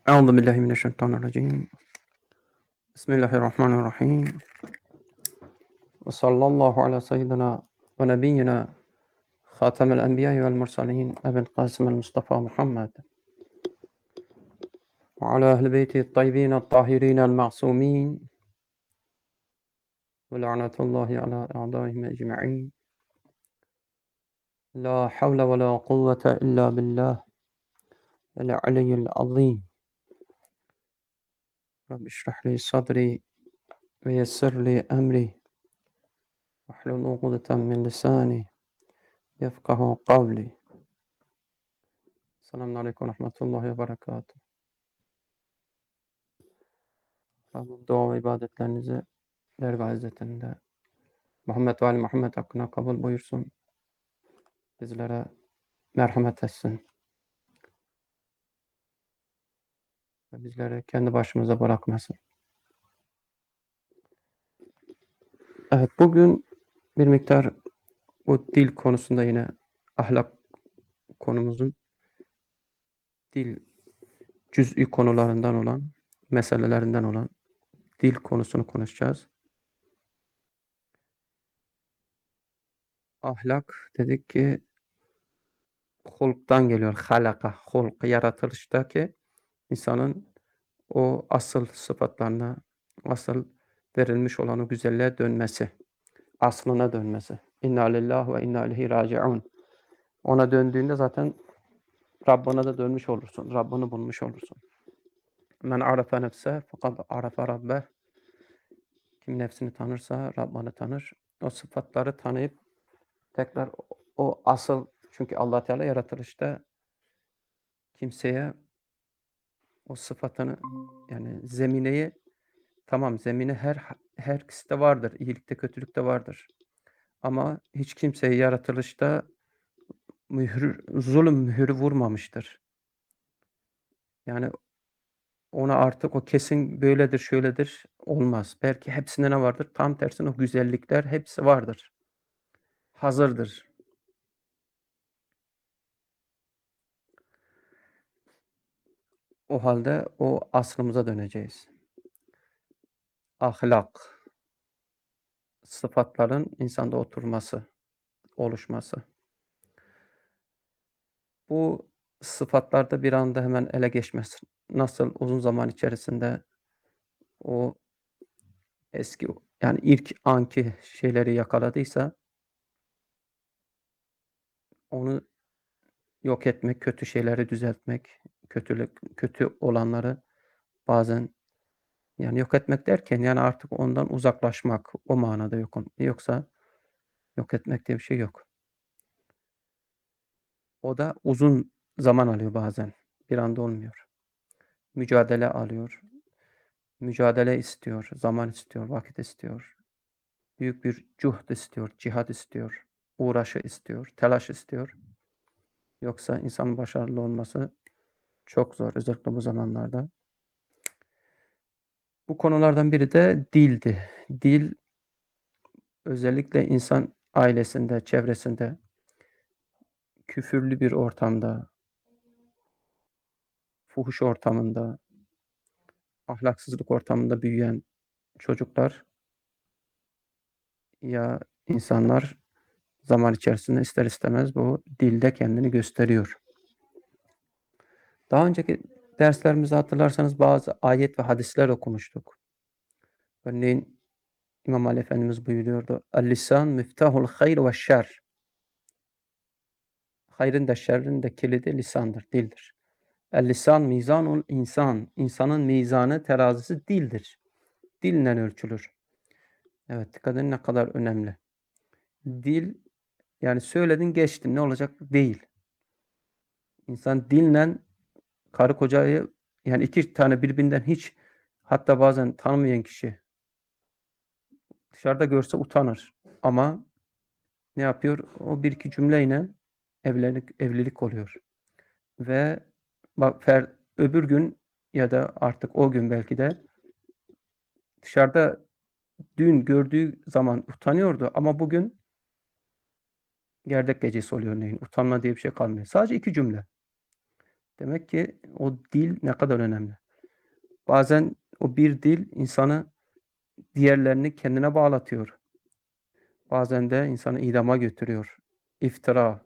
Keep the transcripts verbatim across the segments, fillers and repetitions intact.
أعوذ بالله من الشيطان الرجيم بسم الله الرحمن الرحيم وصلى الله على سيدنا ونبينا خاتم الأنبياء والمرسلين أبي القاسم المصطفى محمد وعلى أهل بيته الطيبين الطاهرين المعصومين ولعنة الله على أعدائهم أجمعين لا حول ولا قوة إلا بالله العلي العظيم رب اشرح لي صدري ويسر لي أمري واحلل عقدة من لساني يفقه قولي. Selamun Aleyküm ve Rahmetullahi ve Berekatuhu. Rabbim dua ve ibadetlerinizi dergâh izzetinde Muhammed ve Ali Muhammed hakkına kabul buyursun. Bizlere merhamet etsin. Ve bizleri kendi başımıza bırakmasın. Evet, bugün bir miktar bu dil konusunda yine ahlak konumuzun dil cüz'i konularından olan, meselelerinden olan dil konusunu konuşacağız. Ahlak dedik ki hulktan geliyor. Halaka, hulk, yaratılıştaki insanın o asıl sıfatlarına, asıl verilmiş olan o güzelliğe dönmesi, aslına dönmesi. İnna lillahi ve inna ileyhi raciun. Ona döndüğünde zaten Rabbına da dönmüş olursun. Rabbini bulmuş olursun. Men arafe nefse fakat arafe rabbeh. Kim nefsini tanırsa Rabbini tanır. O sıfatları tanıyıp tekrar o asıl, çünkü Allah Teala yaratılışta kimseye o sıfatını, yani zemineyi, tamam, zemini her herkeste de vardır. İyilikte, kötülükte vardır. Ama hiç kimseyi yaratılışta mühür, zulüm mühürü vurmamıştır. Yani ona artık o kesin böyledir, şöyledir olmaz. Belki hepsinde ne vardır? Tam tersine o güzellikler hepsi vardır. Hazırdır. O halde o aslımıza döneceğiz. Ahlak, sıfatların insanda oturması, oluşması. Bu sıfatlarda bir anda hemen ele geçmez. Nasıl uzun zaman içerisinde o eski, yani ilk anki şeyleri yakaladıysa onu yok etmek, kötü şeyleri düzeltmek, kötülük kötü olanları bazen, yani yok etmek derken yani artık ondan uzaklaşmak, o manada yok. Yoksa yok etmek diye bir şey yok. O da uzun zaman alıyor bazen. Bir anda olmuyor. Mücadele alıyor. Mücadele istiyor, zaman istiyor, vakit istiyor. Büyük bir cuhd istiyor, cihad istiyor, uğraşı istiyor, telaş istiyor. Yoksa insanın başarılı olması çok zor, özellikle bu zamanlarda. Bu konulardan biri de dildi. Dil, özellikle insan ailesinde, çevresinde, küfürlü bir ortamda, fuhuş ortamında, ahlaksızlık ortamında büyüyen çocuklar ya insanlar zaman içerisinde ister istemez bu dilde kendini gösteriyor. Daha önceki derslerimizde hatırlarsanız bazı ayet ve hadisler okumuştuk. Örneğin İmam Ali Efendimiz buyuruyordu. El-lisan miftahul hayr ve şer. Hayrın da şerrin de kilidi lisandır, dildir. El-lisan mizanul insan. İnsanın mizanı, terazisi dildir. Dille ölçülür. Evet, dikkat edin ne kadar önemli. Dil, yani söyledin geçtin, ne olacak değil. İnsan dille karı kocayı, yani iki tane birbirinden hiç, hatta bazen tanımayan kişi dışarıda görse utanır. Ama ne yapıyor? O bir iki cümleyle evlilik evlilik oluyor. Ve bak fer, öbür gün ya da artık o gün belki de dışarıda dün gördüğü zaman utanıyordu ama bugün gerdek gecesi oluyor örneğin. Utanma diye bir şey kalmıyor. Sadece iki cümle. Demek ki o dil ne kadar önemli. Bazen o bir dil insanı diğerlerini kendine bağlatıyor. Bazen de insanı idama götürüyor. İftira,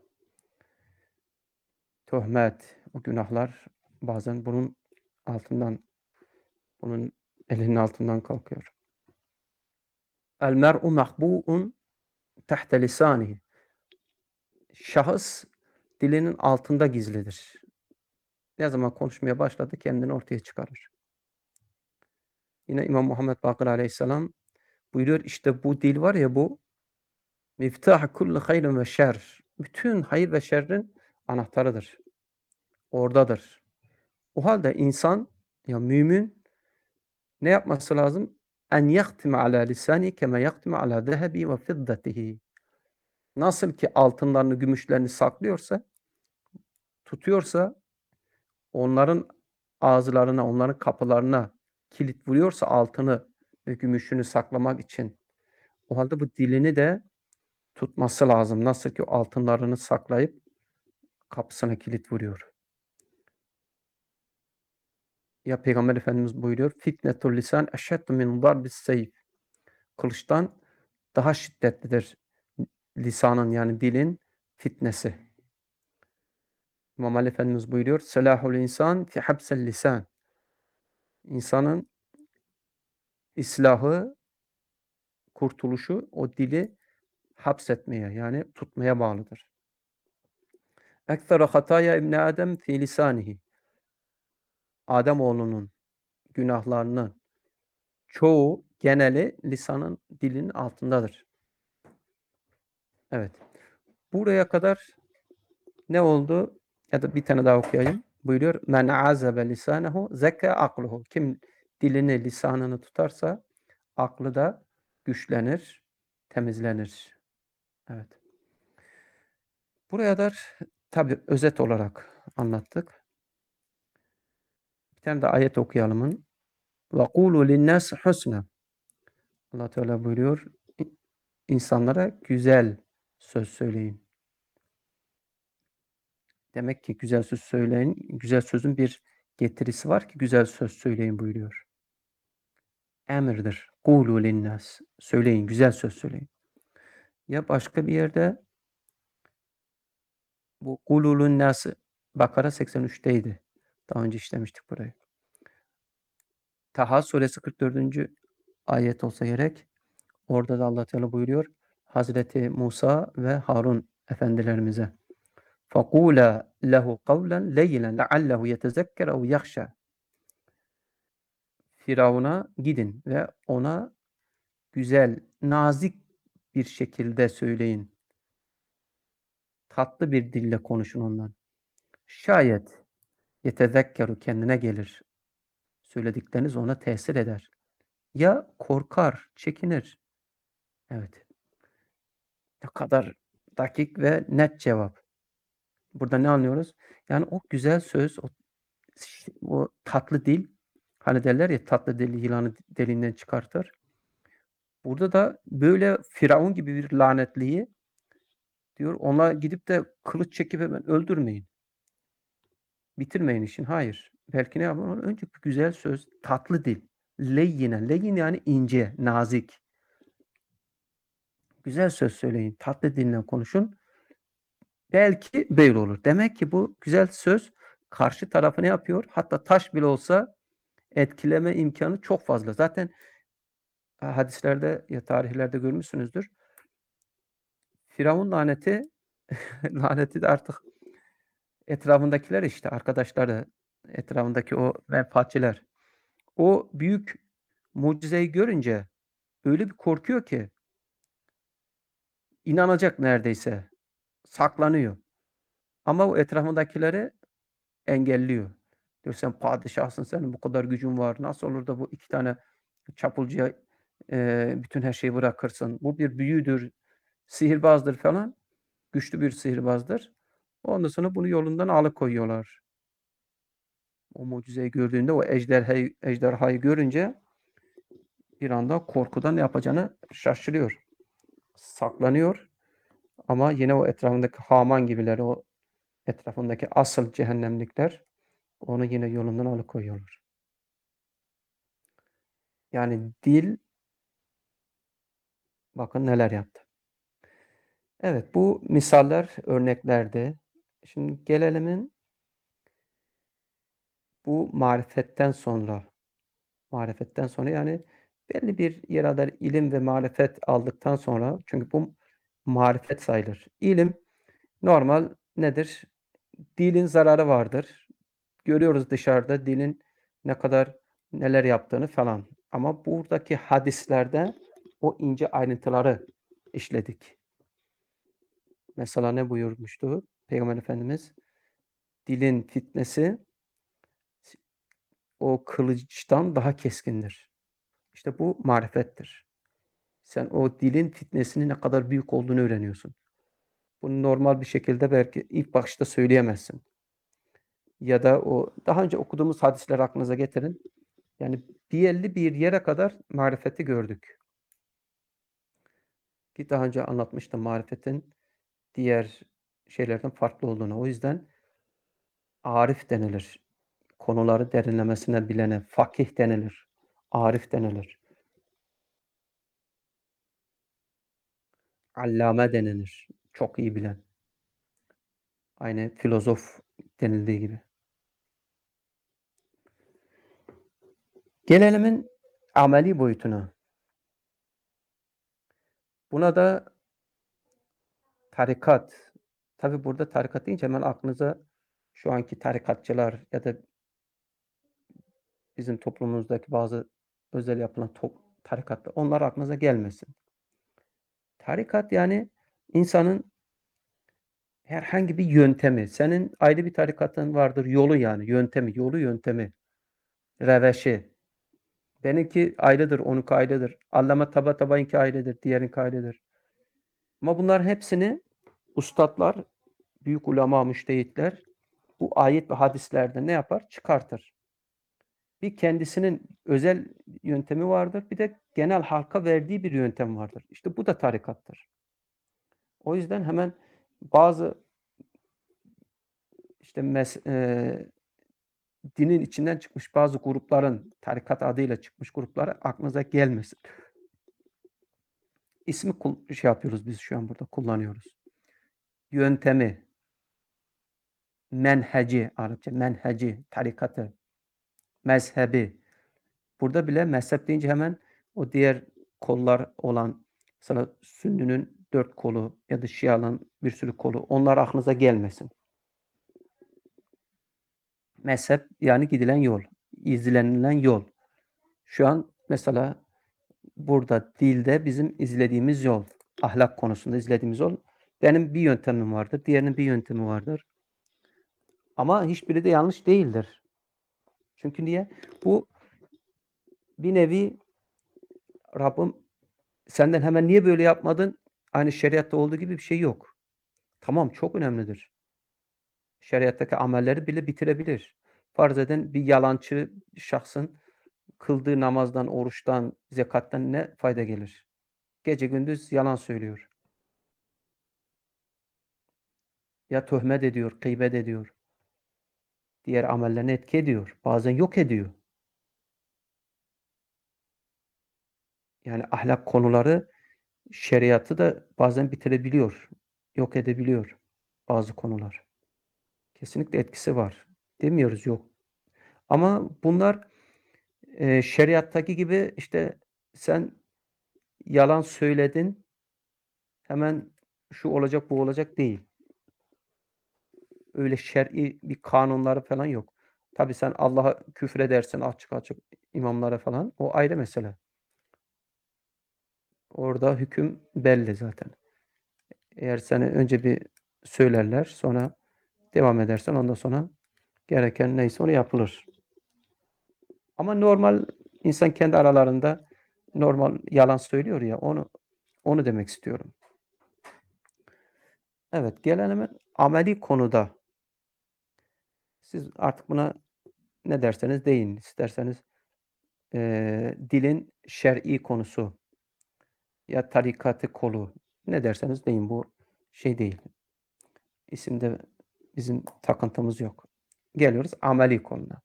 töhmet, o günahlar bazen bunun altından, bunun elinin altından kalkıyor. El mer'u mahbu'un tahte lisanihi. Şahıs dilinin altında gizlidir. Ne zaman konuşmaya başladı kendini ortaya çıkarır. Yine İmam Muhammed Bakır Aleyhisselam buyuruyor, işte bu dil var ya, bu miftah kulli hayrin ve şer. Bütün hayır ve şerrin anahtarıdır. Oradadır. O halde insan, ya mümin ne yapması lazım? En yahtime ala lisani kema yahtime ala zehebi ve fiddatihi. Nasıl ki altınlarını, gümüşlerini saklıyorsa, tutuyorsa, onların ağızlarına, onların kapılarına kilit vuruyorsa altını ve gümüşünü saklamak için, o halde bu dilini de tutması lazım. Nasıl ki altınlarını saklayıp kapısına kilit vuruyor. Ya Peygamber Efendimiz buyuruyor, fitnetul lisan eşeddu min darbis seyf. Kılıçtan daha şiddetlidir lisanın, yani dilin fitnesi. İmam Ali Efendimiz buyuruyor, selahul insan fi habsel lisan. İnsanın islahı, kurtuluşu o dili hapsetmeye, yani tutmaya bağlıdır. Ekseru hataya İbn Adem fi lisanihi. Adem oğlunun günahlarının çoğu, geneli lisanın, dilinin altındadır. Evet. Buraya kadar ne oldu? Ya da bir tane daha okuyayım. Buyuruyor. Men azebe lisanehu zeka akluhu. Kim dilini, lisanını tutarsa aklı da güçlenir, temizlenir. Evet. Buraya kadar tabi özet olarak anlattık. Bir tane de ayet okuyalım. Ve kulu linnâs husna. Allah Teala buyuruyor. İnsanlara güzel söz söyleyin. Demek ki güzel söz söyleyin. Güzel sözün bir getirisi var ki güzel söz söyleyin buyuruyor. Emirdir. Kulu linnâs. Söyleyin, güzel söz söyleyin. Ya başka bir yerde bu kulu linnâs Bakara seksen üçteydi. Daha önce işlemiştik burayı. Taha suresi kırk dördüncü ayet olsa gerek. Orada da Allah Teala buyuruyor. Hazreti Musa ve Harun efendilerimize. فَقُولَا لَهُ قَوْلًا لَيْلًا لَعَلَّهُ يَتَذَكَّرَ اَوْ يَخْشَى. Firavun'a gidin ve ona güzel, nazik bir şekilde söyleyin. Tatlı bir dille konuşun ondan. Şayet yetezekkeru, kendine gelir. Söyledikleriniz ona tesir eder. Ya korkar, çekinir. Evet. Ne kadar dakik ve net cevap. Burada ne anlıyoruz? Yani o güzel söz, o, o tatlı dil, hani derler ya, tatlı dil yılanı deliğinden çıkartır. Burada da böyle Firavun gibi bir lanetliyi diyor, ona gidip de kılıç çekip hemen öldürmeyin. Bitirmeyin işin. Hayır. Belki ne yapalım? Önce bir güzel söz, tatlı dil. Leyyine. Leyyin yani ince, nazik. Güzel söz söyleyin. Tatlı dille konuşun. Belki böyle olur. Demek ki bu güzel söz karşı tarafı ne yapıyor? Hatta taş bile olsa etkileme imkanı çok fazla. Zaten hadislerde ya tarihlerde görmüşsünüzdür. Firavun laneti laneti de artık etrafındakiler, işte arkadaşları, etrafındaki o menfaatçiler. O büyük mucizeyi görünce öyle bir korkuyor ki inanacak neredeyse. Saklanıyor. Ama o etrafındakileri engelliyor. Diyor, sen padişahsın, senin bu kadar gücün var. Nasıl olur da bu iki tane çapulcuya e, bütün her şeyi bırakırsın? Bu bir büyüdür, sihirbazdır falan. Güçlü bir sihirbazdır. Ondan sonra bunu yolundan alıkoyuyorlar. O mucizeyi gördüğünde, o ejderhayı, ejderhayı görünce bir anda korkudan ne yapacağını şaşırıyor. Saklanıyor ama yine o etrafındaki Haman gibiler, o etrafındaki asıl cehennemlikler Onu yine yolundan alıkoyuyorlar. Yani dil bakın neler yaptı. Evet, bu misaller, örneklerdi. Şimdi gelelim bu marifetten sonra, marifetten sonra yani belli bir yere kadar ilim ve marifet aldıktan sonra çünkü bu marifet sayılır. İlim normal nedir? Dilin zararı vardır. Görüyoruz dışarıda dilin ne kadar neler yaptığını falan. Ama buradaki hadislerde o ince ayrıntıları işledik. Mesela ne buyurmuştu Peygamber Efendimiz? Dilin fitnesi o kılıçtan daha keskindir. İşte bu marifettir. Sen o dilin fitnesinin ne kadar büyük olduğunu öğreniyorsun. Bunu normal bir şekilde belki ilk bakışta söyleyemezsin. Ya da o daha önce okuduğumuz hadisleri aklınıza getirin. Yani belli bir yere kadar marifeti gördük. Ki daha önce anlatmıştım marifetin diğer şeylerden farklı olduğunu. O yüzden arif denilir. Konuları derinlemesine bilene fakih denilir. Arif denilir. Allame denilir. Çok iyi bilen. Aynı filozof denildiği gibi. Gelelim ameli boyutuna. Buna da tarikat. Tabi burada tarikat deyince hemen aklınıza şu anki tarikatçılar ya da bizim toplumumuzdaki bazı özel yapılan top tarikatlar, onlar aklınıza gelmesin. Tarikat yani insanın herhangi bir yöntemi. Senin ayrı bir tarikatın vardır, yolu yani, yöntemi, yolu yöntemi, reveşi. Benimki ayrıdır, onunki ayrıdır. Allame Tabatabayi'ninki ayrıdır, diğerinki ayrıdır. Ama bunların hepsini üstatlar, büyük ulema, müştehitler bu ayet ve hadislerde ne yapar? Çıkartır. Bir kendisinin özel yöntemi vardır, bir de genel halka verdiği bir yöntem vardır. İşte bu da tarikattır. O yüzden hemen bazı işte mes eee, dinin içinden çıkmış bazı grupların, tarikat adıyla çıkmış gruplara aklınıza gelmesin. İsmi kul şey yapıyoruz biz şu an burada kullanıyoruz. Yöntemi, menheci, Arapça menheci, tarikatı, mezhebi. Burada bile mezhep deyince hemen o diğer kollar olan mesela Sünni'nin dört kolu ya da Şia'nın bir sürü kolu onlar aklınıza gelmesin. Mezhep yani gidilen yol, izlenilen yol. Şu an mesela burada dilde bizim izlediğimiz yol, ahlak konusunda izlediğimiz yol. Benim bir yöntemim vardır, diğerinin bir yöntemi vardır. Ama hiçbiri de yanlış değildir. Çünkü niye? Bu bir nevi Rabbim senden hemen niye böyle yapmadın? Aynı şeriatta olduğu gibi bir şey yok. Tamam çok önemlidir. Şeriattaki amelleri bile bitirebilir. Farz edin bir yalancı şahsın kıldığı namazdan, oruçtan, zekattan ne fayda gelir? Gece gündüz yalan söylüyor. Ya töhmet ediyor, gıybet ediyor. Diğer amellerini etki ediyor. Bazen yok ediyor. Yani ahlak konuları şeriatı da bazen bitirebiliyor. Yok edebiliyor bazı konular. Kesinlikle etkisi var. Demiyoruz yok. Ama bunlar eee, şeriattaki gibi işte sen yalan söyledin, hemen şu olacak, bu olacak değil. Öyle şer'i bir kanunları falan yok. Tabii sen Allah'a küfredersin açık açık imamlara falan, o ayrı mesele. Orada hüküm belli zaten. Eğer seni önce bir söylerler, sonra devam edersen ondan sonra gereken neyse onu yapılır. Ama normal insan kendi aralarında normal yalan söylüyor ya, onu onu demek istiyorum. Evet, gelelim ameli konuda. Siz artık buna ne derseniz deyin. İsterseniz, eee, dilin şer'i konusu ya tarikatı kolu, ne derseniz deyin. Bu şey değil, isimde bizim takıntımız yok. Geliyoruz ameli konuna.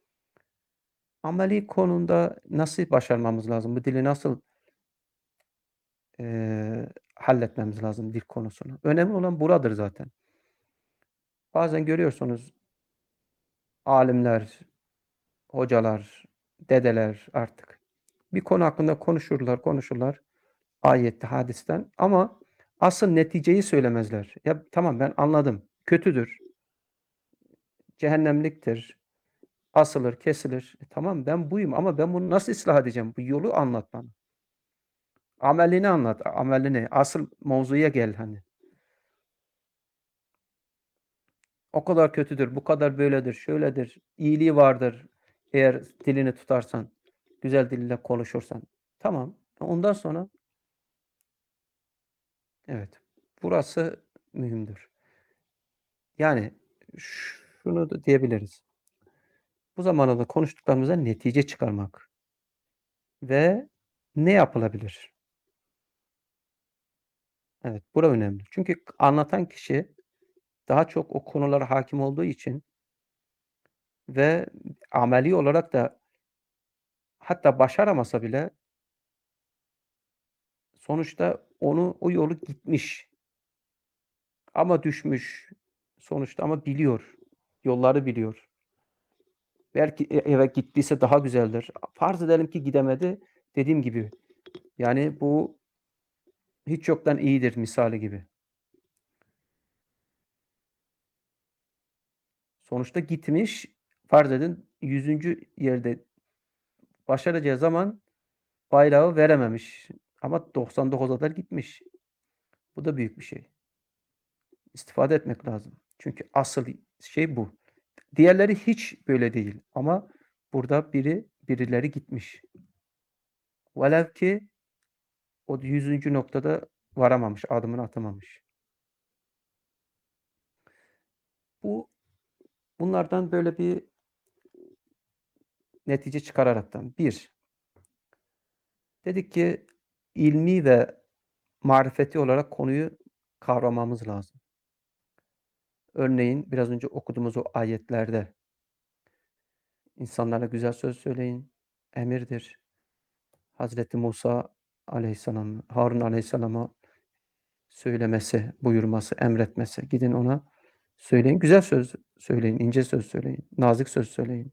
Ameli konumda nasıl başarmamız lazım? Bu dili nasıl eee, halletmemiz lazım dil konusunu? Önemli olan buradır zaten. Bazen görüyorsunuz alimler, hocalar, dedeler artık bir konu hakkında konuşurlar, konuşurlar ayette, hadisten ama asıl neticeyi söylemezler. Ya tamam ben anladım. Kötüdür, cehennemliktir, asılır, kesilir. E, tamam ben buyum ama ben bunu nasıl ıslah edeceğim? Bu yolu anlat bana. Amelini anlat, amelini. Asıl mevzuya gel hani. O kadar kötüdür, bu kadar böyledir, şöyledir, iyiliği vardır eğer dilini tutarsan, güzel dille konuşursan. Tamam. Ondan sonra evet, burası mühimdir. Yani şunu da diyebiliriz. Bu zamana da konuştuklarımızdan netice çıkarmak ve ne yapılabilir? Evet, bura önemli. Çünkü anlatan kişi daha çok o konulara hâkim olduğu için ve ameli olarak da hatta başaramasa bile sonuçta onu o yolu gitmiş ama düşmüş sonuçta ama biliyor, yolları biliyor. Belki e evet gittiyse daha güzeldir. Farz edelim ki gidemedi. Dediğim gibi, yani bu hiç yoktan iyidir misali gibi. Sonuçta gitmiş, farz edin yüzüncü yerde başaracağı zaman bayrağı verememiş ama doksan dokuza kadar gitmiş. Bu da büyük bir şey. İstifade etmek lazım. Çünkü asıl şey bu. Diğerleri hiç böyle değil ama burada biri birileri gitmiş. Velev ki o yüzüncü noktada varamamış, adımını atamamış. Bu bunlardan böyle bir netice çıkararaktan bir dedik ki ilmi ve marifeti olarak konuyu kavramamız lazım. Örneğin biraz önce okuduğumuz o ayetlerde insanlara güzel söz söyleyin, emirdir. Hazreti Musa aleyhisselam, Harun aleyhisselama söylemesi, buyurması, emretmesi. Gidin ona söyleyin. Güzel söz söyleyin, ince söz söyleyin, nazik söz söyleyin.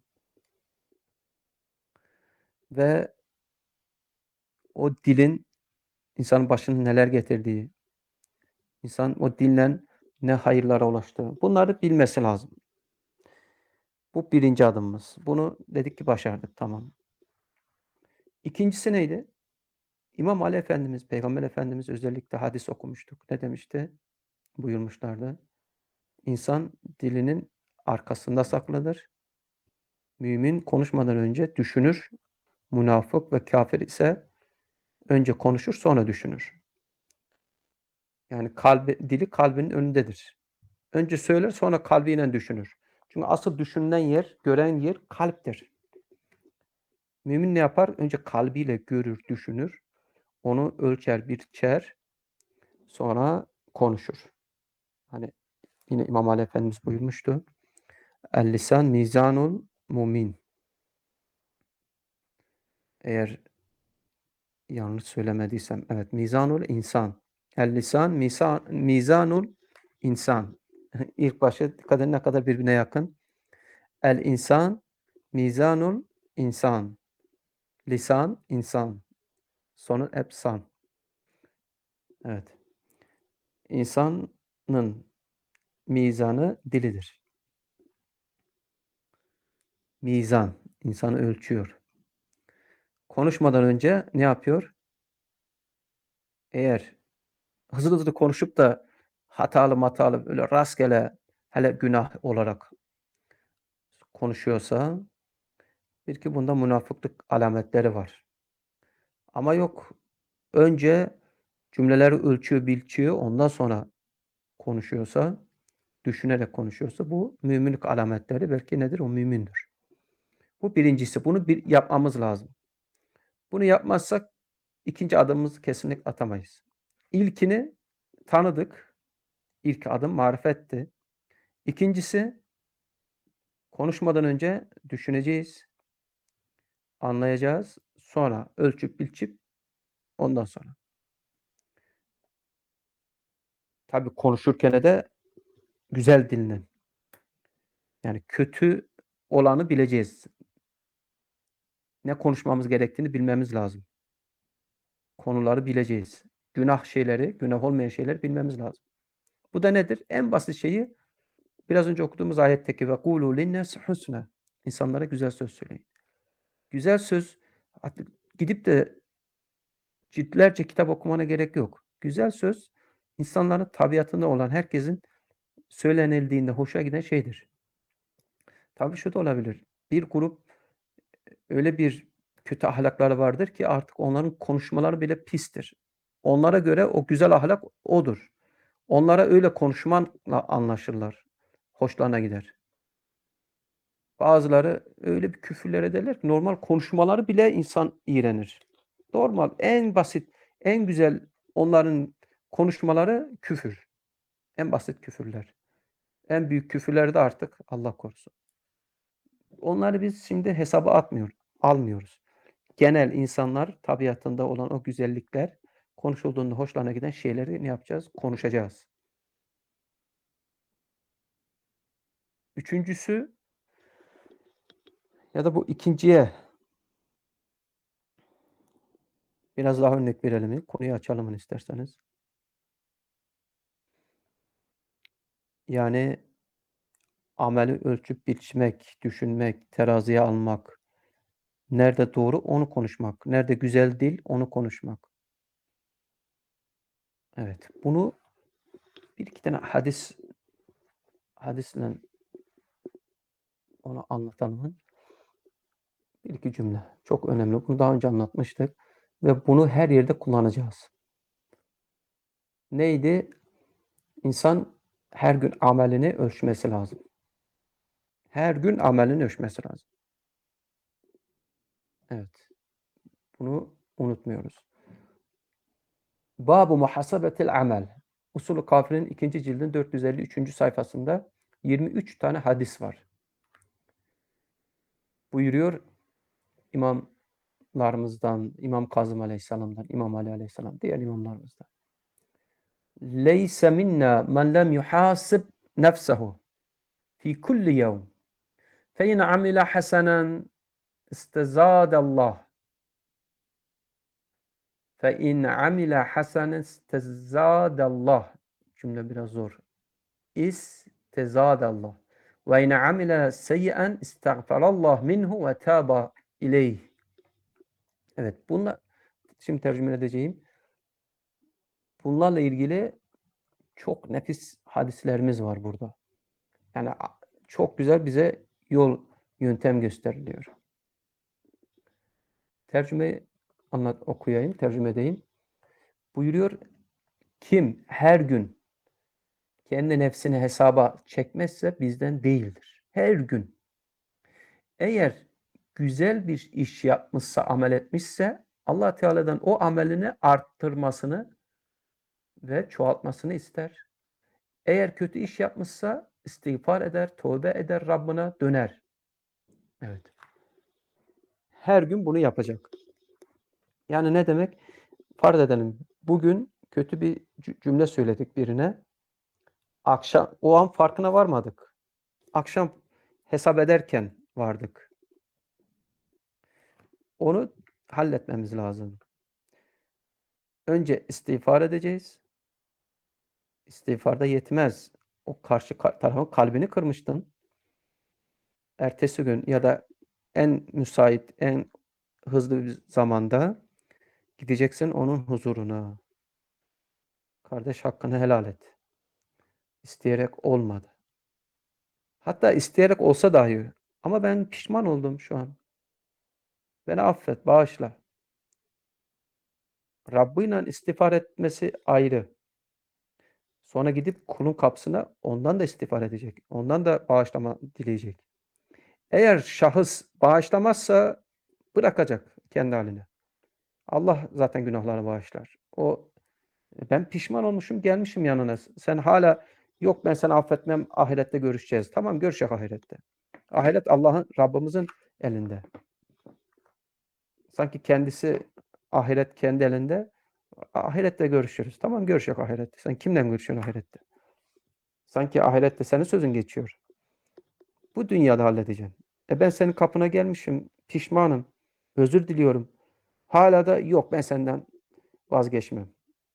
Ve o dilin insanın başına neler getirdiği, insan o dinle ne hayırlara ulaştığı, bunları bilmesi lazım. Bu birinci adımımız. Bunu dedik ki başardık, tamam. İkincisi neydi? İmam Ali Efendimiz, Peygamber Efendimiz özellikle hadis okumuştuk. Ne demişti? Buyurmuşlardı. İnsan dilinin arkasında saklıdır. Mümin konuşmadan önce düşünür. Münafık ve kâfir ise önce konuşur sonra düşünür. Yani kalbi, dili kalbinin önündedir. Önce söyler sonra kalbiyle düşünür. Çünkü asıl düşünülen yer, gören yer kalptir. Mümin ne yapar? Önce kalbiyle görür, düşünür. Onu ölçer, biçer, sonra konuşur. Hani yine İmam Ali Efendimiz buyurmuştu. El lisan mizanul mumin. Eğer yanlış söylemediysem, evet, mizanul insan. El lisan misa, mizanul insan. İlk başta dikkat edin ne kadar birbirine yakın. El insan mizanul insan. Lisan insan. Sonu hep san. Evet. İnsanın mizanı dilidir. Mizan. İnsanı ölçüyor. Konuşmadan önce ne yapıyor? Eğer hızlı hızlı konuşup da hatalı matalı böyle rastgele hele günah olarak konuşuyorsa bil ki bunda münafıklık alametleri var. Ama yok önce cümleleri ölçüyor, biçiyor ondan sonra konuşuyorsa, düşünerek konuşuyorsa bu müminlik alametleri belki nedir? O mümindir. Bu birincisi. Bunu bir yapmamız lazım. Bunu yapmazsak ikinci adımımızı kesinlikle atamayız. İlkini tanıdık. İlk adım marifetti. İkincisi Konuşmadan önce düşüneceğiz, anlayacağız, sonra ölçüp biçip ondan sonra. Tabii konuşurken de güzel dinlen. Yani kötü olanı bileceğiz. Ne konuşmamız gerektiğini bilmemiz lazım. Konuları bileceğiz. Günah şeyleri, günah olmayan şeyleri bilmemiz lazım. Bu da nedir? En basit şeyi biraz önce okuduğumuz ayetteki ve kulu linnâsi husna. İnsanlara güzel söz söyleyin. Güzel söz gidip de ciltlerce kitap okumana gerek yok. Güzel söz insanların tabiatında olan herkesin söylenildiğinde hoşuna giden şeydir. Tabii şu da olabilir. Bir grup öyle bir kötü ahlakları vardır ki artık onların konuşmaları bile pistir. Onlara göre o güzel ahlak odur. Onlara öyle konuşmanla anlaşırlar. Hoşlarına gider. Bazıları öyle bir küfürler ederler ki normal konuşmaları bile insan iğrenir. Normal, en basit, en güzel onların konuşmaları küfür. En basit küfürler. En büyük küfürleri de artık Allah korusun. Onları biz şimdi hesaba atmıyor, almıyoruz. Genel insanlar tabiatında olan o güzellikler, konuşulduğunda hoşlarına giden şeyleri ne yapacağız? Konuşacağız. Üçüncüsü ya da bu ikinciye biraz daha örnek verelim. Konuyu açalım isterseniz. Yani ameli ölçüp biçmek, düşünmek, teraziye almak, nerede doğru onu konuşmak, nerede güzel dil onu konuşmak. Evet, bunu bir iki tane hadis hadisle onu anlatalım. Bir iki cümle. Çok önemli. Bunu daha önce anlatmıştık ve bunu her yerde kullanacağız. Neydi? İnsan her gün amelini ölçmesi lazım. Her gün amelini ölçmesi lazım. Evet. Bunu unutmuyoruz. Bâbu muhasabetil amel. Usulü Kafi'nin ikinci cildin dört yüz elli üçüncü sayfasında yirmi üç tane hadis var. Buyuruyor imamlarımızdan, İmam Kazım Aleyhisselam'dan, İmam Ali Aleyhisselam, diğer imamlarımızdan. Leyse minna men lem yuhasib nefsehu fi kulli yevm. Fe in amile hasenen istezadallah. Fe in amile hasenen istezadallah. Cümle biraz zor. İstezadallah. Ve in amile seyyen istagfarallah minhu ve tâba ileyh. Evet, bunlar şimdi tercüme edeceğim. Bunlarla ilgili çok nefis hadislerimiz var burada. Yani çok güzel bize yol, yöntem gösteriliyor. Tercüme anlat, okuyayım, tercüme edeyim. Buyuruyor, kim her gün kendi nefsini hesaba çekmezse bizden değildir. Her gün. Eğer güzel bir iş yapmışsa, amel etmişse Allah Teala'dan o amelini arttırmasını ve çoğaltmasını ister. Eğer kötü iş yapmışsa istiğfar eder, tövbe eder, Rabbine döner. Evet. Her gün bunu yapacak. Yani ne demek? Farz edelim. Bugün kötü bir cümle söyledik birine. Akşam o an farkına varmadık. Akşam hesap ederken vardık. Onu halletmemiz lazım. Önce istiğfar edeceğiz. İstiğfarda yetmez. O karşı tarafın kalbini kırmıştın. Ertesi gün ya da en müsait, en hızlı bir zamanda gideceksin onun huzuruna. Kardeş, hakkını helal et. İsteyerek olmadı. Hatta isteyerek olsa dahi. Ama ben pişman oldum şu an. Beni affet, bağışla. Rabbıyla istiğfar etmesi ayrı. Sonra gidip kulun kapısına ondan da istiğfar edecek. Ondan da bağışlama dileyecek. Eğer şahıs bağışlamazsa bırakacak kendi haline. Allah zaten günahlarını bağışlar. O ben pişman olmuşum, gelmişim yanına. Sen hala yok ben seni affetmem, ahirette görüşeceğiz. Tamam, görüşecek ahirette. Ahiret Allah'ın, Rabbimizin elinde. Sanki kendisi ahiret kendi elinde. Ahirette görüşürüz. Tamam, görüşecek ahirette. Sen kimle görüşüyorsun ahirette? Sanki ahirette senin sözün geçiyor. Bu dünyada halledeceksin. E ben senin kapına gelmişim, pişmanım, özür diliyorum. Hala da yok ben senden vazgeçmem.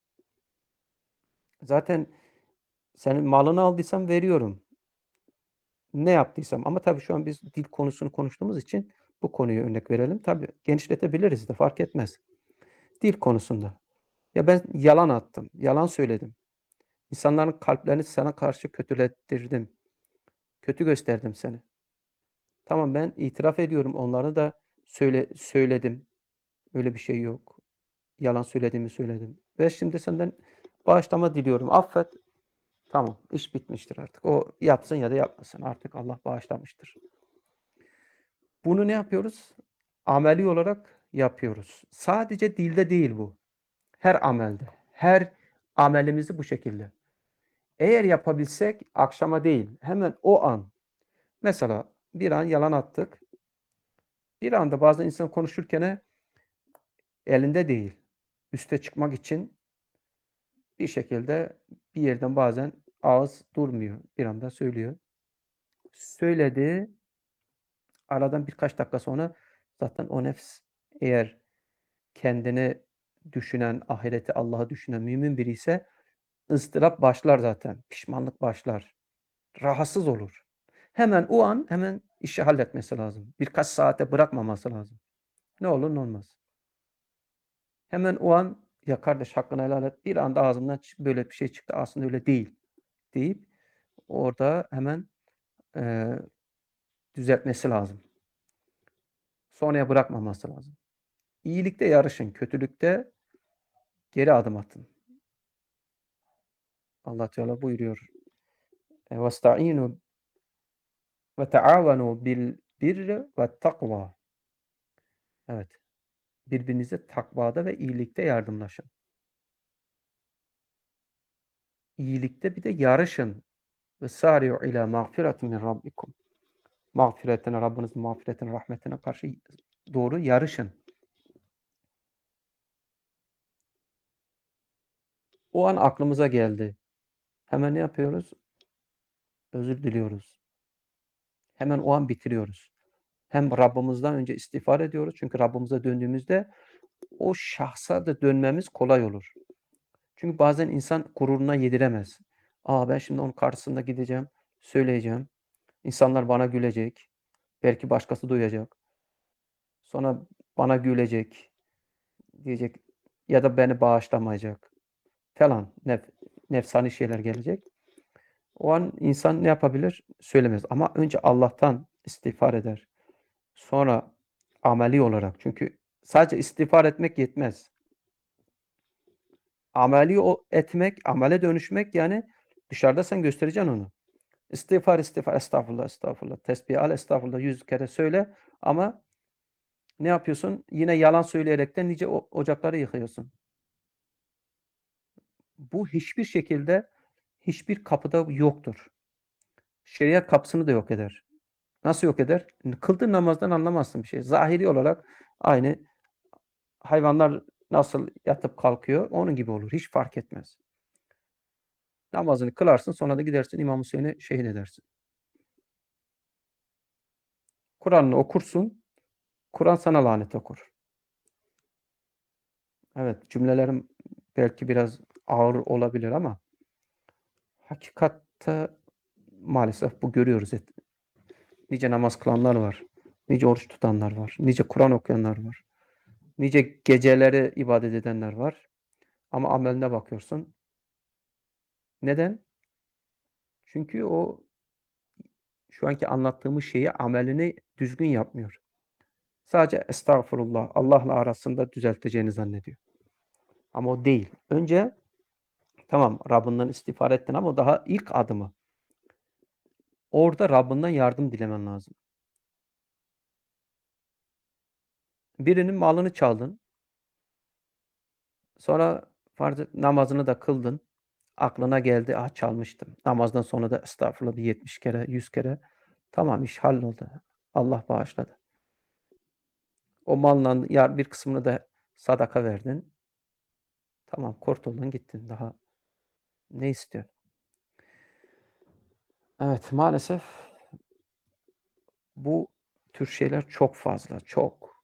Zaten senin malını aldıysam veriyorum. Ne yaptıysam ama tabii şu an biz dil konusunu konuştuğumuz için bu konuyu örnek verelim. Tabii genişletebiliriz de fark etmez. Dil konusunda. Ya ben yalan attım, yalan söyledim. İnsanların kalplerini sana karşı kötülettirdim. Kötü gösterdim seni. Tamam ben itiraf ediyorum. Onları da söyle söyledim. Öyle bir şey yok. Yalan söylediğimi söyledim. Ve şimdi senden bağışlama diliyorum. Affet. Tamam. İş bitmiştir artık. O yapsın ya da yapmasın. Artık Allah bağışlamıştır. Bunu ne yapıyoruz? Ameli olarak yapıyoruz. Sadece dilde değil bu. Her amelde. Her amelimizi bu şekilde. Eğer yapabilsek akşama değil, hemen o an. Mesela bir an yalan attık. Bir anda bazen insan konuşurken elinde değil. Üste çıkmak için bir şekilde bir yerden bazen ağız durmuyor. Bir anda söylüyor. Söyledi. Aradan birkaç dakika sonra zaten o nefs eğer kendini düşünen, ahireti, Allah'ı düşünen mümin biri ise ıstırap başlar zaten. Pişmanlık başlar. Rahatsız olur. Hemen o an hemen işi halletmesi lazım. Birkaç saate bırakmaması lazım. Ne olur ne olmaz. Hemen o an ya kardeş hakkını helal et. Bir anda ağzımdan böyle bir şey çıktı. Aslında öyle değil deyip orada hemen eee, düzeltmesi lazım. Sonraya bırakmaması lazım. İyilikte yarışın, kötülükte geri adım atın. Allah Teala buyuruyor. "Vesta'inu ve taavenu bil birri ve takva." Evet. Birbirinize takvada ve iyilikte yardımlaşın. İyilikte bir de yarışın. Ve sari'u ila mağfiretin min rabbikum. Mağfiretine, Rabbinizin mağfiretine, rahmetine karşı doğru yarışın. O an aklımıza geldi. Hemen ne yapıyoruz? Özür diliyoruz. Hemen o an bitiriyoruz. Hem Rabbimizden önce istiğfar ediyoruz. Çünkü Rabbimize döndüğümüzde o şahsa da dönmemiz kolay olur. Çünkü bazen insan gururuna yediremez. Aa ben şimdi onun karşısında gideceğim, söyleyeceğim. İnsanlar bana gülecek. Belki başkası duyacak. Sonra bana gülecek, diyecek ya da beni bağışlamayacak falan. Nef nefsani şeyler gelecek. O an insan ne yapabilir? Söylemez. Ama önce Allah'tan istiğfar eder. Sonra ameli olarak. Çünkü sadece istiğfar etmek yetmez. Ameli o etmek, amele dönüşmek yani dışarıda sen göstereceksin onu. İstiğfar, istiğfar, estağfurullah, estağfurullah. Tesbih al, estağfurullah yüz kere söyle ama ne yapıyorsun? Yine yalan söyleyerekten nice o ocakları yıkıyorsun. Bu hiçbir şekilde hiçbir kapıda yoktur. Şeriat kapısını da yok eder. Nasıl yok eder? Kıldığın namazdan anlamazsın bir şey. Zahiri olarak aynı hayvanlar nasıl yatıp kalkıyor, onun gibi olur. Hiç fark etmez. Namazını kılarsın, sonra da gidersin İmam Hüseyin'i şehit edersin. Kur'an'ını okursun, Kur'an sana lanet okur. Evet, cümlelerim belki biraz ağır olabilir ama hakikatte maalesef bu görüyoruz. Et nice namaz kılanlar var, nice oruç tutanlar var, nice Kur'an okuyanlar var, nice geceleri ibadet edenler var ama ameline bakıyorsun. Neden? Çünkü o şu anki anlattığımız şeyi, amelini düzgün yapmıyor. Sadece estağfurullah, Allah'la arasında düzelteceğini zannediyor. Ama o değil. Önce tamam Rabbinden istiğfar ettin ama o daha ilk adımı. Orada Rabbinden yardım dilemen lazım. Birinin malını çaldın. Sonra farz et, namazını da kıldın. Aklına geldi, ah çalmıştım. Namazdan sonra da estağfurullah bir yetmiş kere, yüz kere. Tamam, iş halloldu. Allah bağışladı. O malın ya bir kısmını da sadaka verdin. Tamam, kurtuldun gittin. Daha ne istiyorsun? Evet, maalesef bu tür şeyler çok fazla, çok.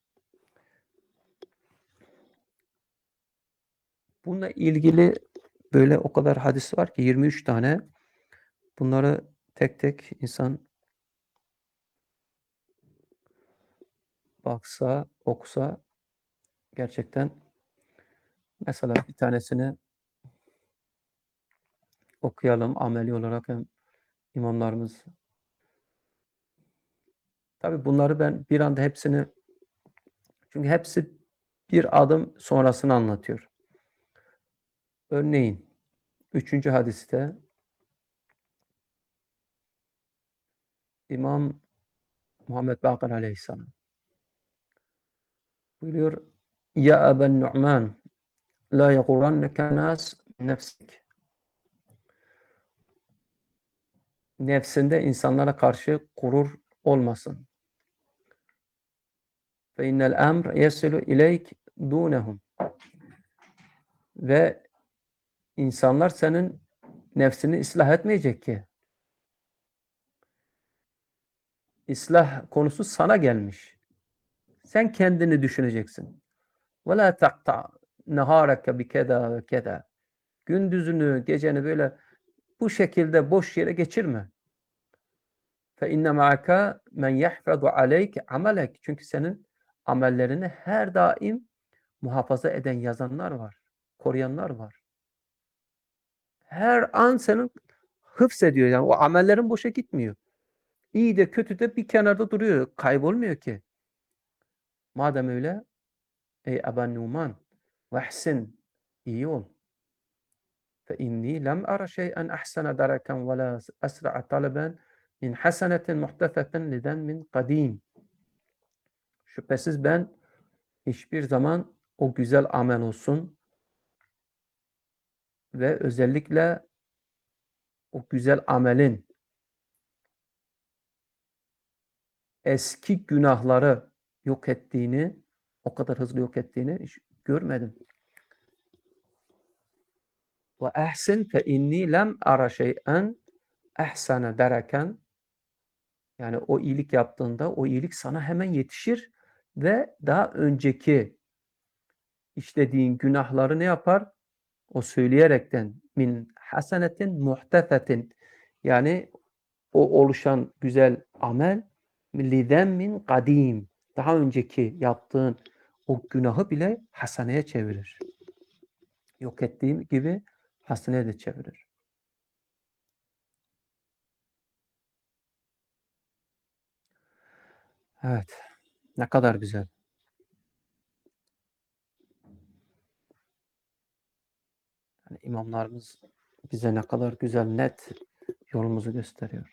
Bununla ilgili böyle o kadar hadis var ki yirmi üç tane. Bunları tek tek insan baksa, okusa gerçekten mesela bir tanesini okuyalım ameli olarak hem imamlarımız. Tabii bunları ben bir anda hepsini çünkü hepsi bir adım sonrasını anlatıyor. Örneğin üçüncü hadiste İmam Muhammed Bakır Aleyhisselam buyuruyor: Ya Eben Nu'man la yagurranneke nas nefsik. Nefsinde insanlara karşı gurur olmasın. Fe innel emr yesilu ileyk dunehum. Ve insanlar senin nefsini ıslah etmeyecek ki. İslah konusu sana gelmiş. Sen kendini düşüneceksin. Ve la taqta nahareke bi keda ve keda. Gündüzünü, geceni böyle bu şekilde boş yere geçirme. Fe inne ma'aka men yahfazu aleyke amelek. Çünkü senin amellerini her daim muhafaza eden yazanlar var. Koruyanlar var. Her an senin hıfzediyor. Yani o amellerin boşa gitmiyor. İyi de kötü de bir kenarda duruyor. Kaybolmuyor ki. Madem öyle ey Eban Numan vehsin iyi ol. Fe inni lem ara şey'en ahsana daraken ve la esra'a taleben min hasenetin muhtefetin liden min kadim. Şüphesiz ben hiçbir zaman o güzel amel olsun ve özellikle o güzel amelin eski günahları yok ettiğini, o kadar hızlı yok ettiğini hiç görmedim. Ve ehsin fe inni lem ara şey'en ehsane derken, yani o iyilik yaptığında o iyilik sana hemen yetişir ve daha önceki işlediğin günahları ne yapar? O söyleyerekten min hasenetin muhtefetin, yani o oluşan güzel amel liden min kadim, daha önceki yaptığın o günahı bile haseneye çevirir. Yok ettiğim gibi haseneye de çevirir. Evet. Ne kadar güzel. Yani imamlarımız bize ne kadar güzel, net yolumuzu gösteriyor.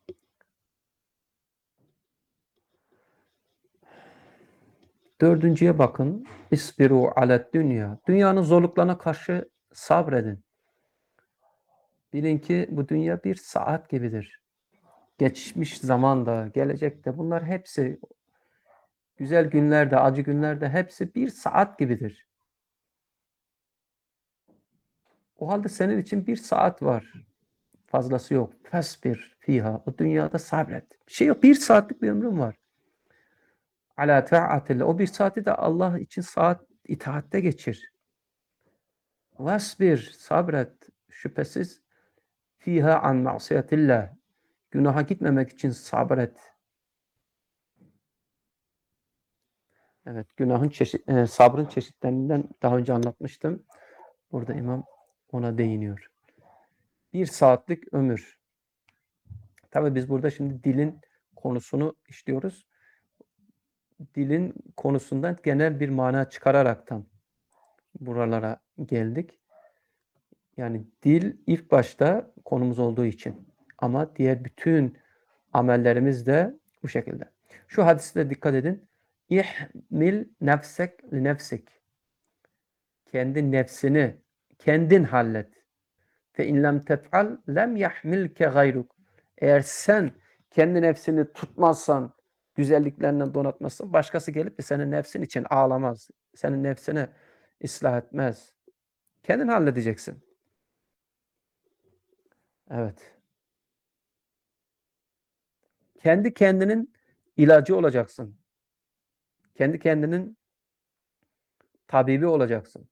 Dördüncüye bakın. İsbiru alet dünya. Dünyanın zorluklarına karşı sabredin. Bilin ki bu dünya bir saat gibidir. Geçmiş zamanda, gelecekte bunlar hepsi, güzel günlerde, acı günlerde hepsi bir saat gibidir. O halde senin için bir saat var. Fazlası yok. Fesbir fiha. O dünyada sabret. Bir şey yok. Bir saatlik bir ömrüm var. Ala ta'atillah. O bir saati de Allah için saat itaatte geçir. Vasbir. Sabret. Şüphesiz fiha an ma'siyatillah. Günaha gitmemek için sabret. Evet, günahın çeşit, e, sabrın çeşitlerinden daha önce anlatmıştım. Burada imam ona değiniyor. Bir saatlik ömür. Tabii biz burada şimdi dilin konusunu işliyoruz. Dilin konusundan genel bir mana çıkararaktan buralara geldik. Yani dil ilk başta konumuz olduğu için. Ama diğer bütün amellerimiz de bu şekilde. Şu hadiste dikkat edin. İhmil nefsek li nefsik. Kendi nefsini kendin hallet. Fe in lem tef'al lem yahmilke gayruk. Eğer sen kendi nefsini tutmazsan, güzelliklerinden donatmazsan başkası gelip de senin nefsin için ağlamaz. Senin nefsini ıslah etmez. Kendin halledeceksin. Evet. Kendi kendinin ilacı olacaksın. Kendi kendinin tabibi olacaksın.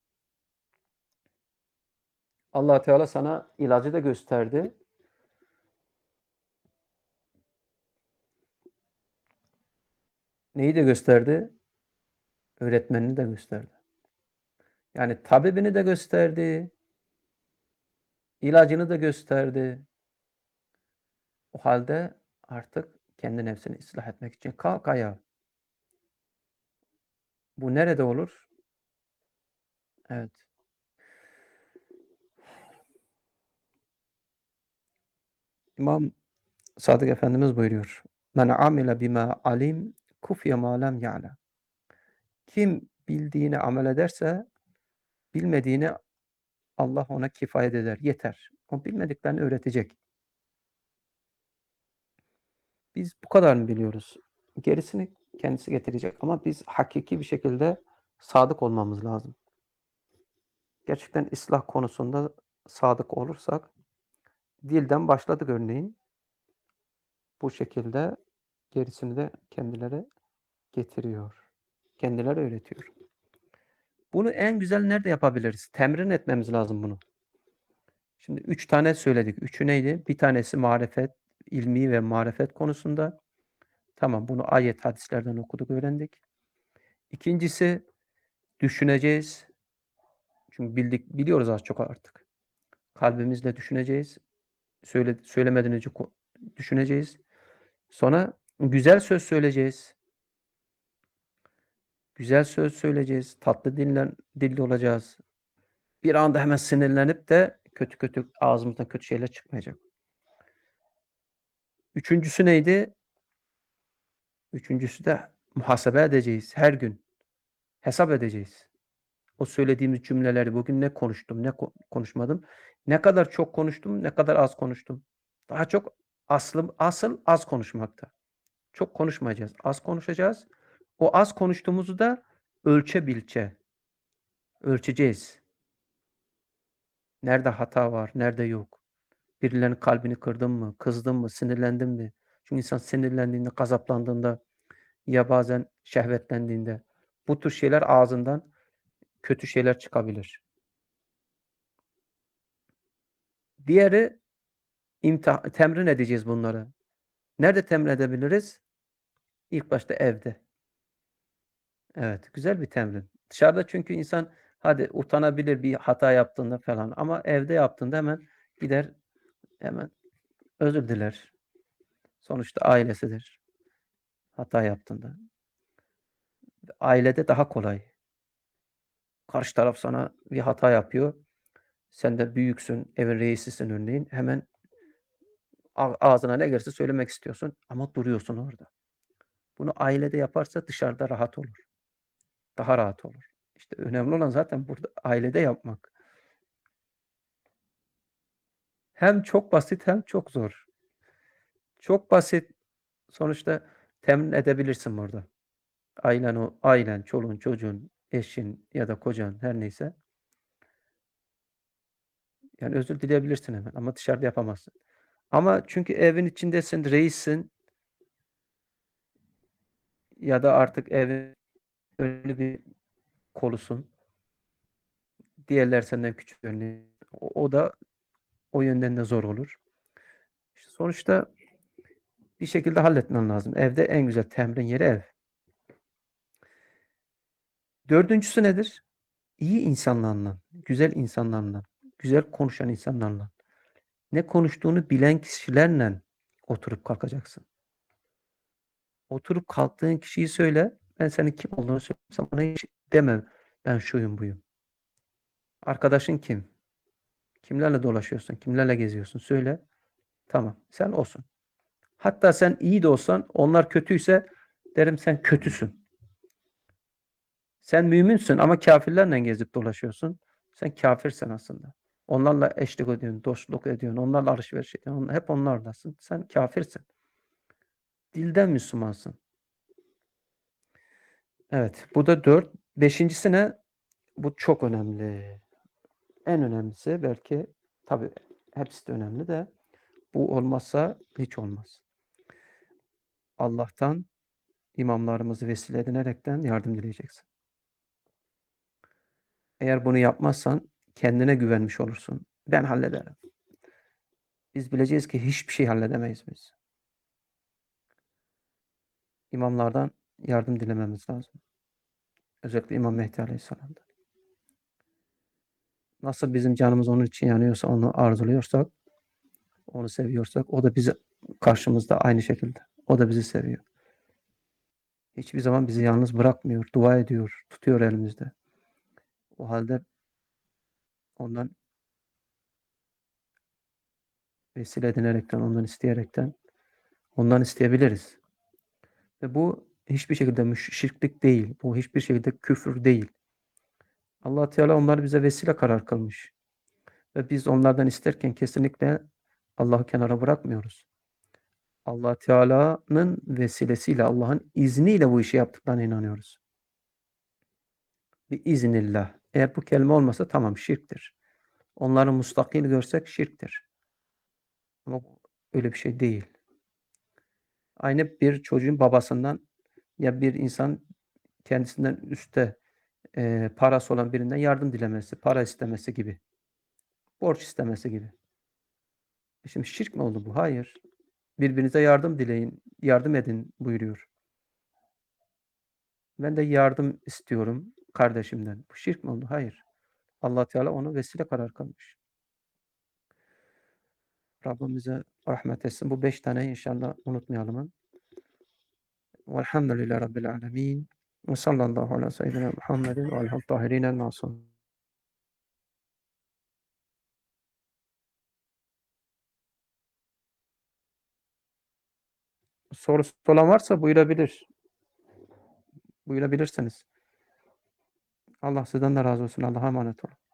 Allah Teala sana ilacı da gösterdi. Neyi de gösterdi? Öğretmenini de gösterdi. Yani tabibini de gösterdi, ilacını da gösterdi. O halde artık kendi nefsini ıslah etmek için kalk ayağa. Bu nerede olur? Evet. İmam Sadık Efendimiz buyuruyor. Men amile bima alim kufiye ma lem ya'lem. Kim bildiğini amel ederse bilmediğini Allah ona kifayet eder, yeter. O bilmediklerini öğretecek. Biz bu kadarını biliyoruz. Gerisini kendisi getirecek ama biz hakiki bir şekilde sadık olmamız lazım. Gerçekten ıslah konusunda sadık olursak, dilden başladık örneğin. Bu şekilde gerisini de kendileri getiriyor. Kendileri öğretiyor. Bunu en güzel nerede yapabiliriz? Temrin etmemiz lazım bunu. Şimdi üç tane söyledik. Üçü neydi? Bir tanesi marifet, ilmi ve marifet konusunda. Tamam, bunu ayet, hadislerden okuduk, öğrendik. İkincisi düşüneceğiz. Çünkü bildik, biliyoruz az çok artık. Kalbimizle düşüneceğiz. Söyle, söylemeden önce düşüneceğiz. Sonra güzel söz söyleyeceğiz. Güzel söz söyleyeceğiz. Tatlı dille, dilli olacağız. Bir anda hemen sinirlenip de kötü kötü ağzımızdan kötü şeyler çıkmayacak. Üçüncüsü neydi? Üçüncüsü de muhasebe edeceğiz her gün. Hesap edeceğiz. O söylediğimiz cümleleri bugün ne konuştum, ne konuşmadım, ne kadar çok konuştum, ne kadar az konuştum. Daha çok aslım, asıl az konuşmakta. Çok konuşmayacağız, az konuşacağız. O az konuştuğumuzu da ölçe bilçe ölçeceğiz. Nerede hata var, nerede yok. Birilerinin kalbini kırdım mı, kızdım mı, sinirlendim mi? Çünkü insan sinirlendiğinde, gazaplandığında ya bazen şehvetlendiğinde bu tür şeyler ağzından kötü şeyler çıkabilir. Diğeri imtihan, temrin edeceğiz bunları. Nerede temrin edebiliriz? İlk başta evde. Evet, güzel bir temrin. Dışarıda çünkü insan hadi utanabilir bir hata yaptığında falan ama evde yaptığında hemen gider hemen özür diler. Sonuçta ailesidir hata yaptığında. Ailede daha kolay. Karşı taraf sana bir hata yapıyor. Sen de büyüksün, evin reisisin örneğin. Hemen ağzına ne gelirse söylemek istiyorsun ama duruyorsun orada. Bunu ailede yaparsa dışarıda rahat olur. Daha rahat olur. İşte önemli olan zaten burada ailede yapmak. Hem çok basit hem çok zor. Çok basit. Sonuçta temin edebilirsin burada. Ailen o ailen, çoluğun, çocuğun, eşin ya da kocan her neyse. Yani özür dileyebilirsin hemen ama dışarıda yapamazsın. Ama çünkü evin içindesin, reissin ya da artık evin önemli bir kolusun. Diğerler senden küçük örneğin. O, o da o yönden de zor olur. İşte sonuçta bir şekilde halletmen lazım. Evde en güzel temrin yeri ev. Dördüncüsü nedir? İyi insanlarla, güzel insanlarla, güzel konuşan insanlarla, ne konuştuğunu bilen kişilerle oturup kalkacaksın. Oturup kalktığın kişiyi söyle, ben senin kim olduğunu söylesem bana hiç deme, ben şuyum buyum. Arkadaşın kim? Kimlerle dolaşıyorsun? Kimlerle geziyorsun? Söyle. Tamam, sen olsun. Hatta sen iyi de olsan, onlar kötüyse derim sen kötüsün. Sen müminsün ama kafirlerle gezip dolaşıyorsun. Sen kafirsin aslında. Onlarla eşlik ediyorsun, dostluk ediyorsun, onlarla alışveriş ediyorsun. Hep onlarlasın. Sen kafirsin. Dilden Müslümansın. Evet, bu da dört. Beşincisi ne? Bu çok önemli. En önemlisi belki, tabii hepsi de önemli de bu olmazsa hiç olmaz. Allah'tan imamlarımızı vesile edinerekten yardım dileyeceksin. Eğer bunu yapmazsan kendine güvenmiş olursun. Ben hallederim. Biz bileceğiz ki hiçbir şey halledemeyiz biz. İmamlardan yardım dilememiz lazım. Özellikle İmam Mehdi Aleyhisselam'dan. Nasıl bizim canımız onun için yanıyorsa, onu arzuluyorsak, onu seviyorsak, o da bizi karşımızda aynı şekilde. O da bizi seviyor. Hiçbir zaman bizi yalnız bırakmıyor. Dua ediyor, tutuyor elimizde. O halde ondan vesile edinerekten, ondan isteyerekten, ondan isteyebiliriz. Ve bu hiçbir şekilde müşriklik değil. Bu hiçbir şekilde küfür değil. Allah Teala onları bize vesile karar kılmış. Ve biz onlardan isterken kesinlikle Allah'ı kenara bırakmıyoruz. Allah Teala'nın vesilesiyle, Allah'ın izniyle bu işi yaptıklarına inanıyoruz. Biiznillah. Eğer bu kelime olmasa tamam, şirktir. Onları mustakil görsek şirktir. Ama öyle bir şey değil. Aynı bir çocuğun babasından ya bir insan kendisinden üstte e, parası olan birinden yardım dilemesi, para istemesi gibi. Borç istemesi gibi. E şimdi şirk mi oldu bu? Hayır. Birbirinize yardım dileyin, yardım edin buyuruyor. Ben de yardım istiyorum kardeşimden. Bu şirk mi oldu? Hayır. Allah Teala onu vesile karar kılmış. Rabbim bize rahmet etsin. Bu beş tane inşallah unutmayalım. Velhamdülillahi Rabbil alemin. Ve sallallahu ala seyyidina Muhammedin ve aleyhi tahirinel masum. Sorusu olan varsa buyurabilir. Buyurabilirsiniz. Allah sizden de razı olsun. Allah'a emanet olun.